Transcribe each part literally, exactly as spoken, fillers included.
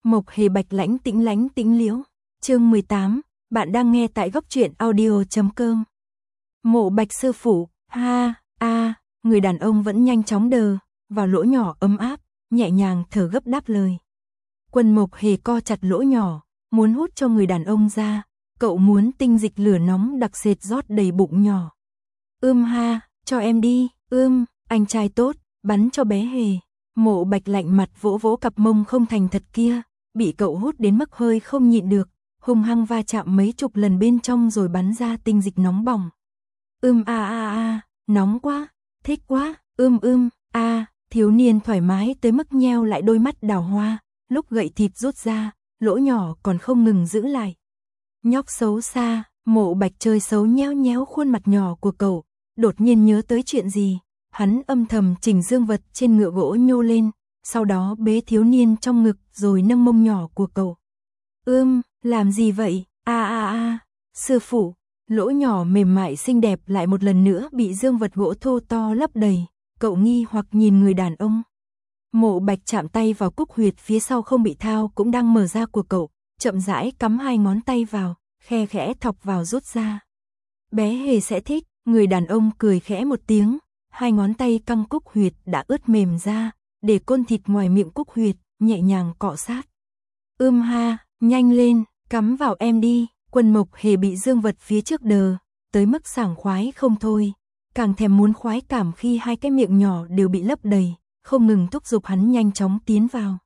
Mộc Hề bạch lãnh tĩnh lánh tĩnh liễu. Chương mười tám, bạn đang nghe tại góc truyện audio chấm com. Mộ Bạch sư phụ, ha, a, người đàn ông vẫn nhanh chóng đờ vào lỗ nhỏ ấm áp, nhẹ nhàng thở gấp đáp lời. Quân Mộc Hề co chặt lỗ nhỏ, muốn hút cho người đàn ông ra, cậu muốn tinh dịch lửa nóng đặc sệt rót đầy bụng nhỏ. Ưm ha, cho em đi, ưm, anh trai tốt, bắn cho bé Hề. Mộ Bạch lạnh mặt vỗ vỗ cặp mông không thành thật kia, bị cậu hút đến mức hơi không nhịn được, hung hăng va chạm mấy chục lần bên trong rồi bắn ra tinh dịch nóng bỏng. Ưm a a a, nóng quá, thích quá, ưm ưm, a, thiếu niên thoải mái tới mức nheo lại đôi mắt đào hoa, lúc gậy thịt rút ra, lỗ nhỏ còn không ngừng giữ lại. Nhóc xấu xa, Mộ Bạch chơi xấu nhéo nhéo khuôn mặt nhỏ của cậu, đột nhiên nhớ tới chuyện gì, hắn âm thầm chỉnh dương vật trên ngựa gỗ nhô lên, sau đó bế thiếu niên trong ngực rồi nâng mông nhỏ của cậu. Ưm, làm gì vậy, a a a, sư phụ, lỗ nhỏ mềm mại xinh đẹp lại một lần nữa bị dương vật gỗ thô to lấp đầy, cậu nghi hoặc nhìn người đàn ông. Mộ Bạch chạm tay vào cúc huyệt phía sau không bị thao cũng đang mở ra của cậu, chậm rãi cắm hai ngón tay vào, khe khẽ thọc vào rút ra. Bé Hề sẽ thích, người đàn ông cười khẽ một tiếng, hai ngón tay căng cúc huyệt đã ướt mềm ra, để côn thịt ngoài miệng cúc huyệt, nhẹ nhàng cọ sát. Ưm ha, nhanh lên, cắm vào em đi, Quân Mộc Hề bị dương vật phía trước đờ, tới mức sảng khoái không thôi, càng thèm muốn khoái cảm khi hai cái miệng nhỏ đều bị lấp đầy, không ngừng thúc giục hắn nhanh chóng tiến vào.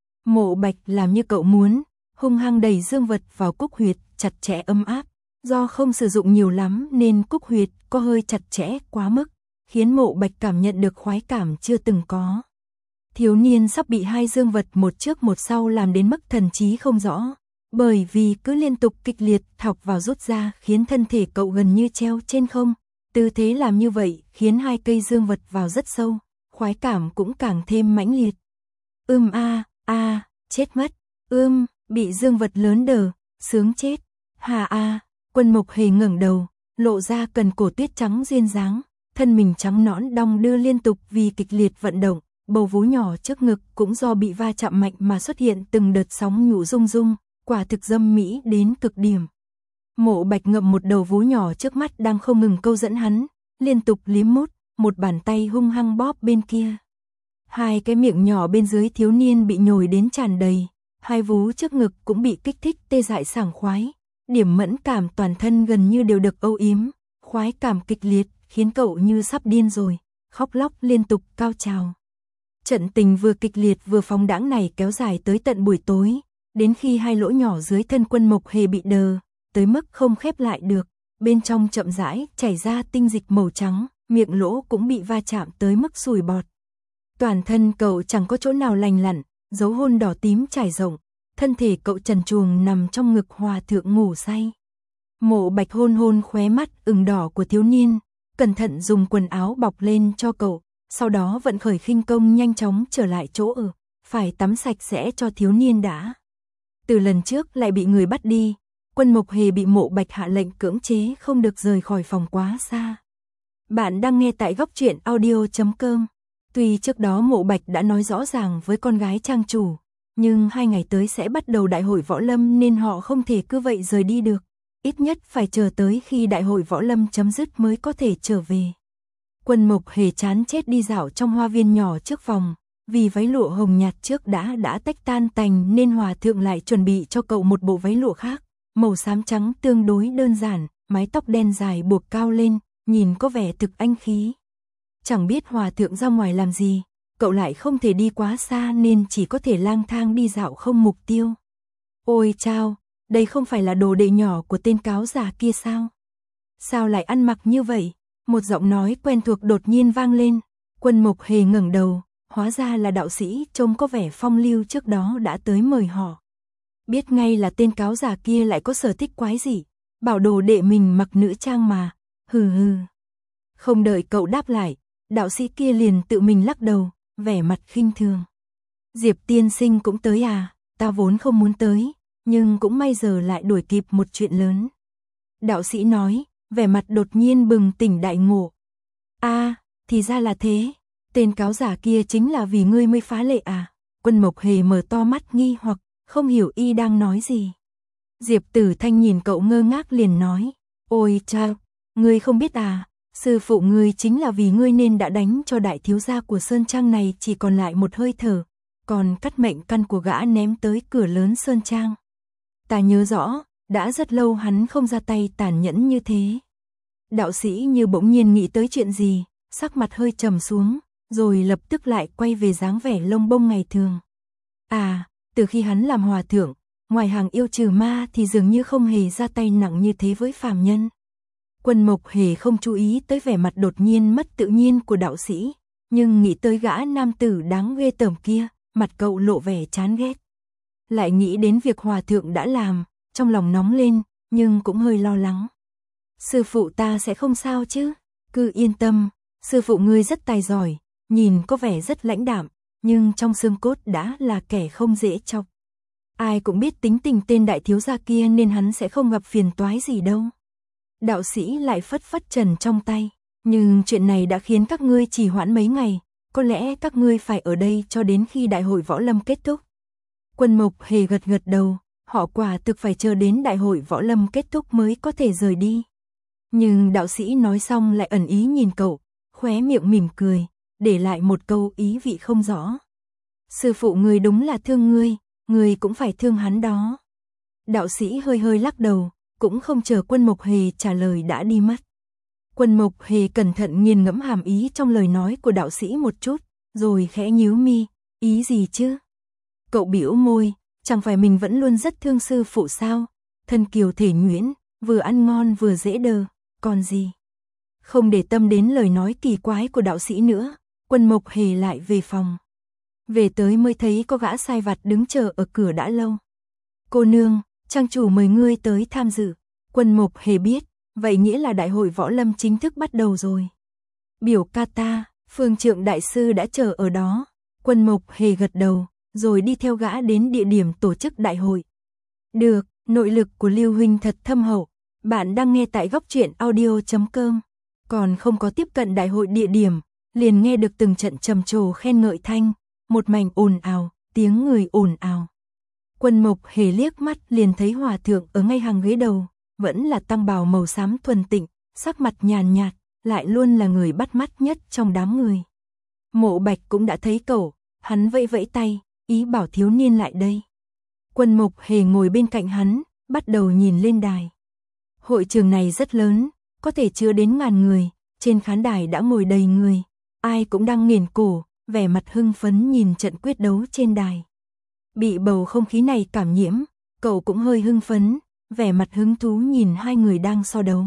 Mộ Bạch làm như cậu muốn, hung hăng đẩy dương vật vào cúc huyệt, chặt chẽ ấm áp, do không sử dụng nhiều lắm nên cúc huyệt có hơi chặt chẽ quá mức, khiến Mộ Bạch cảm nhận được khoái cảm chưa từng có. Thiếu niên sắp bị hai dương vật một trước một sau làm đến mức thần trí không rõ, bởi vì cứ liên tục kịch liệt thọc vào rút ra khiến thân thể cậu gần như treo trên không, tư thế làm như vậy khiến hai cây dương vật vào rất sâu, khoái cảm cũng càng thêm mãnh liệt. Ưm a, a, chết mất, ưm, bị dương vật lớn đờ, sướng chết, hà a, Quân Mộc Hề ngẩng đầu, lộ ra cần cổ tuyết trắng duyên dáng, thân mình trắng nõn đong đưa liên tục vì kịch liệt vận động, bầu vú nhỏ trước ngực cũng do bị va chạm mạnh mà xuất hiện từng đợt sóng nhũ rung rung, quả thực dâm mỹ đến cực điểm. Mộ Bạch ngậm một đầu vú nhỏ trước mắt đang không ngừng câu dẫn hắn, liên tục liếm mút, một bàn tay hung hăng bóp bên kia. Hai cái miệng nhỏ bên dưới thiếu niên bị nhồi đến tràn đầy, hai vú trước ngực cũng bị kích thích tê dại sảng khoái, điểm mẫn cảm toàn thân gần như đều được âu yếm, khoái cảm kịch liệt khiến cậu như sắp điên rồi, khóc lóc liên tục cao trào. Trận tình vừa kịch liệt vừa phóng đãng này kéo dài tới tận buổi tối, đến khi hai lỗ nhỏ dưới thân Quân Mộc Hề bị đờ, tới mức không khép lại được, bên trong chậm rãi chảy ra tinh dịch màu trắng, miệng lỗ cũng bị va chạm tới mức sùi bọt. Toàn thân cậu chẳng có chỗ nào lành lặn, dấu hôn đỏ tím trải rộng, thân thể cậu trần truồng nằm trong ngực hòa thượng ngủ say. Mộ Bạch hôn hôn khóe mắt ửng đỏ của thiếu niên, cẩn thận dùng quần áo bọc lên cho cậu, sau đó vận khởi khinh công nhanh chóng trở lại chỗ ở, phải tắm sạch sẽ cho thiếu niên đã. Từ lần trước lại bị người bắt đi, Quân Mộc Hề bị Mộ Bạch hạ lệnh cưỡng chế không được rời khỏi phòng quá xa. Bạn đang nghe tại góc truyện audio chấm com. Tuy trước đó Mộ Bạch đã nói rõ ràng với con gái trang chủ, nhưng hai ngày tới sẽ bắt đầu đại hội võ lâm nên họ không thể cứ vậy rời đi được. Ít nhất phải chờ tới khi đại hội võ lâm chấm dứt mới có thể trở về. Quân Mộc Hề chán chết đi dạo trong hoa viên nhỏ trước phòng, vì váy lụa hồng nhạt trước đã đã tách tan tành nên hòa thượng lại chuẩn bị cho cậu một bộ váy lụa khác, màu xám trắng tương đối đơn giản, mái tóc đen dài buộc cao lên, nhìn có vẻ thực anh khí. Chẳng biết hòa thượng ra ngoài làm gì, cậu lại không thể đi quá xa nên chỉ có thể lang thang đi dạo không mục tiêu. Ôi chao, đây không phải là đồ đệ nhỏ của tên cáo già kia sao? Sao lại ăn mặc như vậy? Một giọng nói quen thuộc đột nhiên vang lên, Quân Mộc Hề ngẩng đầu, hóa ra là đạo sĩ trông có vẻ phong lưu trước đó đã tới mời họ. Biết ngay là tên cáo già kia lại có sở thích quái gì, bảo đồ đệ mình mặc nữ trang mà, hừ hừ. Không đợi cậu đáp lại, đạo sĩ kia liền tự mình lắc đầu, vẻ mặt khinh thường. Diệp tiên sinh cũng tới à, ta vốn không muốn tới, nhưng cũng may giờ lại đuổi kịp một chuyện lớn. Đạo sĩ nói, vẻ mặt đột nhiên bừng tỉnh đại ngộ. A, à, thì ra là thế, tên cáo giả kia chính là vì ngươi mới phá lệ à? Quân Mộc Hề mở to mắt nghi hoặc, không hiểu y đang nói gì. Diệp Tử Thanh nhìn cậu ngơ ngác liền nói, ôi cha, ngươi không biết à, sư phụ ngươi chính là vì ngươi nên đã đánh cho đại thiếu gia của Sơn Trang này chỉ còn lại một hơi thở, còn cắt mệnh căn của gã ném tới cửa lớn Sơn Trang. Ta nhớ rõ, đã rất lâu hắn không ra tay tàn nhẫn như thế. Đạo sĩ như bỗng nhiên nghĩ tới chuyện gì, sắc mặt hơi trầm xuống, rồi lập tức lại quay về dáng vẻ lông bông ngày thường. À, từ khi hắn làm hòa thượng, ngoài hàng yêu trừ ma thì dường như không hề ra tay nặng như thế với phàm nhân. Quân Mộc hề không chú ý tới vẻ mặt đột nhiên mất tự nhiên của đạo sĩ, nhưng nghĩ tới gã nam tử đáng ghê tởm kia, mặt cậu lộ vẻ chán ghét. Lại nghĩ đến việc hòa thượng đã làm, trong lòng nóng lên, nhưng cũng hơi lo lắng. Sư phụ ta sẽ không sao chứ? Cứ yên tâm, sư phụ ngươi rất tài giỏi, nhìn có vẻ rất lãnh đạm, nhưng trong xương cốt đã là kẻ không dễ chọc. Ai cũng biết tính tình tên đại thiếu gia kia nên hắn sẽ không gặp phiền toái gì đâu. Đạo sĩ lại phất phất trần trong tay, nhưng chuyện này đã khiến các ngươi trì hoãn mấy ngày, có lẽ các ngươi phải ở đây cho đến khi đại hội võ lâm kết thúc. Quân Mộc hề gật gật đầu, họ quả thực phải chờ đến đại hội võ lâm kết thúc mới có thể rời đi. Nhưng đạo sĩ nói xong lại ẩn ý nhìn cậu, khóe miệng mỉm cười, để lại một câu ý vị không rõ. Sư phụ ngươi đúng là thương ngươi, ngươi cũng phải thương hắn đó. Đạo sĩ hơi hơi lắc đầu, cũng không chờ Quân Mộc hề trả lời đã đi mất. Quân Mộc hề cẩn thận nghiền ngẫm hàm ý trong lời nói của đạo sĩ một chút, rồi khẽ nhíu mi, ý gì chứ? Cậu bĩu môi, chẳng phải mình vẫn luôn rất thương sư phụ sao? Thân kiều thể nhuyễn, vừa ăn ngon vừa dễ đờ, còn gì? Không để tâm đến lời nói kỳ quái của đạo sĩ nữa, Quân Mộc hề lại về phòng. Về tới mới thấy có gã sai vặt đứng chờ ở cửa đã lâu. Cô nương, trang chủ mời ngươi tới tham dự. Quân Mộc hề biết, vậy nghĩa là đại hội võ lâm chính thức bắt đầu rồi. Biểu ca ta, Phương Trượng đại sư đã chờ ở đó. Quân Mộc hề gật đầu, rồi đi theo gã đến địa điểm tổ chức đại hội. Được, nội lực của Lưu huynh thật thâm hậu. Bạn đang nghe tại góc truyện audio chấm com. Còn không có tiếp cận đại hội địa điểm, liền nghe được từng trận trầm trồ khen ngợi thanh, một mảnh ồn ào, tiếng người ồn ào. Quân Mộc hề liếc mắt liền thấy hòa thượng ở ngay hàng ghế đầu, vẫn là tăng bào màu xám thuần tịnh, sắc mặt nhàn nhạt, lại luôn là người bắt mắt nhất trong đám người. Mộ Bạch cũng đã thấy cậu, hắn vẫy vẫy tay, ý bảo thiếu niên lại đây. Quân Mộc hề ngồi bên cạnh hắn, bắt đầu nhìn lên đài. Hội trường này rất lớn, có thể chứa đến ngàn người, trên khán đài đã ngồi đầy người, ai cũng đang nghiền cổ, vẻ mặt hưng phấn nhìn trận quyết đấu trên đài. Bị bầu không khí này cảm nhiễm, cậu cũng hơi hưng phấn, vẻ mặt hứng thú nhìn hai người đang so đấu.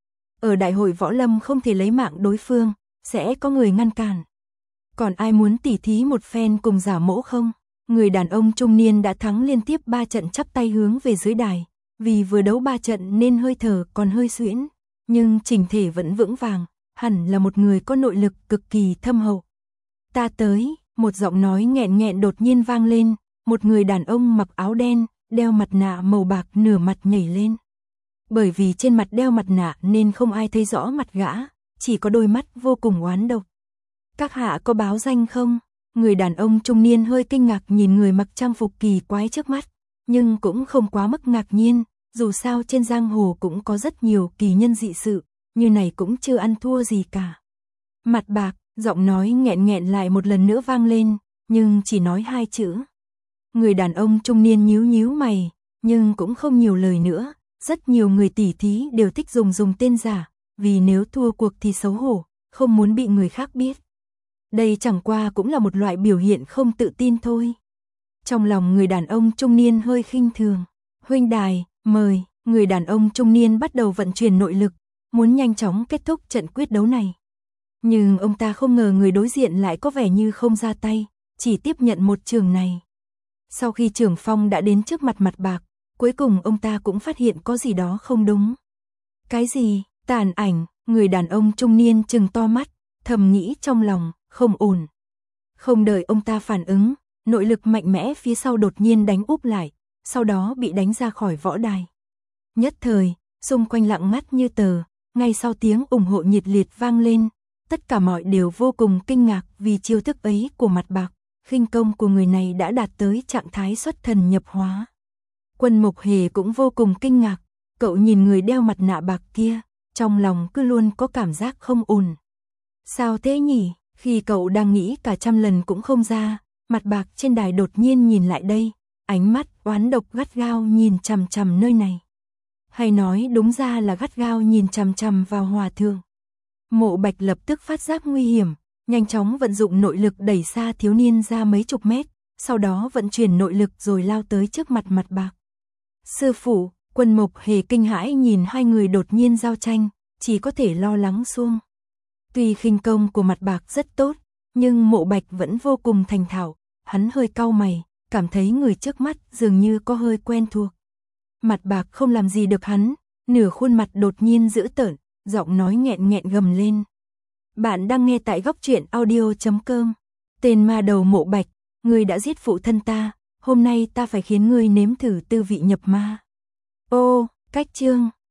Ở đại hội võ lâm không thể lấy mạng đối phương, sẽ có người ngăn cản. Còn ai muốn tỉ thí một phen cùng giả mỗ không? Người đàn ông trung niên đã thắng liên tiếp ba trận chắp tay hướng về dưới đài, vì vừa đấu ba trận nên hơi thở còn hơi suyễn, nhưng chỉnh thể vẫn vững vàng, hẳn là một người có nội lực cực kỳ thâm hậu. Ta tới, một giọng nói nghẹn nghẹn đột nhiên vang lên, một người đàn ông mặc áo đen, đeo mặt nạ màu bạc nửa mặt nhảy lên. Bởi vì trên mặt đeo mặt nạ nên không ai thấy rõ mặt gã, chỉ có đôi mắt vô cùng oán độc. Các hạ có báo danh không? Người đàn ông trung niên hơi kinh ngạc nhìn người mặc trang phục kỳ quái trước mắt, nhưng cũng không quá mức ngạc nhiên, dù sao trên giang hồ cũng có rất nhiều kỳ nhân dị sự, như này cũng chưa ăn thua gì cả. Mặt bạc, giọng nói nghẹn nghẹn lại một lần nữa vang lên, nhưng chỉ nói hai chữ. Người đàn ông trung niên nhíu nhíu mày, nhưng cũng không nhiều lời nữa, rất nhiều người tỉ thí đều thích dùng dùng tên giả, vì nếu thua cuộc thì xấu hổ, không muốn bị người khác biết. Đây chẳng qua cũng là một loại biểu hiện không tự tin thôi. Trong lòng người đàn ông trung niên hơi khinh thường. Huynh đài, mời, người đàn ông trung niên bắt đầu vận chuyển nội lực, muốn nhanh chóng kết thúc trận quyết đấu này. Nhưng ông ta không ngờ người đối diện lại có vẻ như không ra tay, chỉ tiếp nhận một trường này. Sau khi trưởng phong đã đến trước mặt mặt bạc, cuối cùng ông ta cũng phát hiện có gì đó không đúng. Cái gì? Tàn ảnh, người đàn ông trung niên trừng to mắt, thầm nghĩ trong lòng, không ổn. Không đợi ông ta phản ứng, nội lực mạnh mẽ phía sau đột nhiên đánh úp lại, sau đó bị đánh ra khỏi võ đài. Nhất thời, xung quanh lặng ngắt như tờ, ngay sau tiếng ủng hộ nhiệt liệt vang lên, tất cả mọi đều vô cùng kinh ngạc vì chiêu thức ấy của mặt bạc, khinh công của người này đã đạt tới trạng thái xuất thần nhập hóa. Quân Mộc Hề cũng vô cùng kinh ngạc, cậu nhìn người đeo mặt nạ bạc kia, trong lòng cứ luôn có cảm giác không ổn. Sao thế nhỉ? Khi cậu đang nghĩ cả trăm lần cũng không ra, mặt bạc trên đài đột nhiên nhìn lại đây, ánh mắt oán độc gắt gao nhìn chằm chằm nơi này. Hay nói đúng ra là gắt gao nhìn chằm chằm vào hòa thượng. Mộ Bạch lập tức phát giác nguy hiểm, nhanh chóng vận dụng nội lực đẩy xa thiếu niên ra mấy chục mét, sau đó vận chuyển nội lực rồi lao tới trước mặt mặt bạc. Sư phụ, Quân Mộc Hề kinh hãi nhìn hai người đột nhiên giao tranh, chỉ có thể lo lắng xuông. Tuy khinh công của mặt bạc rất tốt, nhưng Mộ Bạch vẫn vô cùng thành thạo, hắn hơi cau mày, cảm thấy người trước mắt dường như có hơi quen thuộc. Mặt bạc không làm gì được hắn, nửa khuôn mặt đột nhiên dữ tợn, giọng nói nghẹn nghẹn gầm lên. Bạn đang nghe tại góc truyện audio chấm com. Tên ma đầu Mộ Bạch, ngươi đã giết phụ thân ta, hôm nay ta phải khiến ngươi nếm thử tư vị nhập ma. Ô, cách chương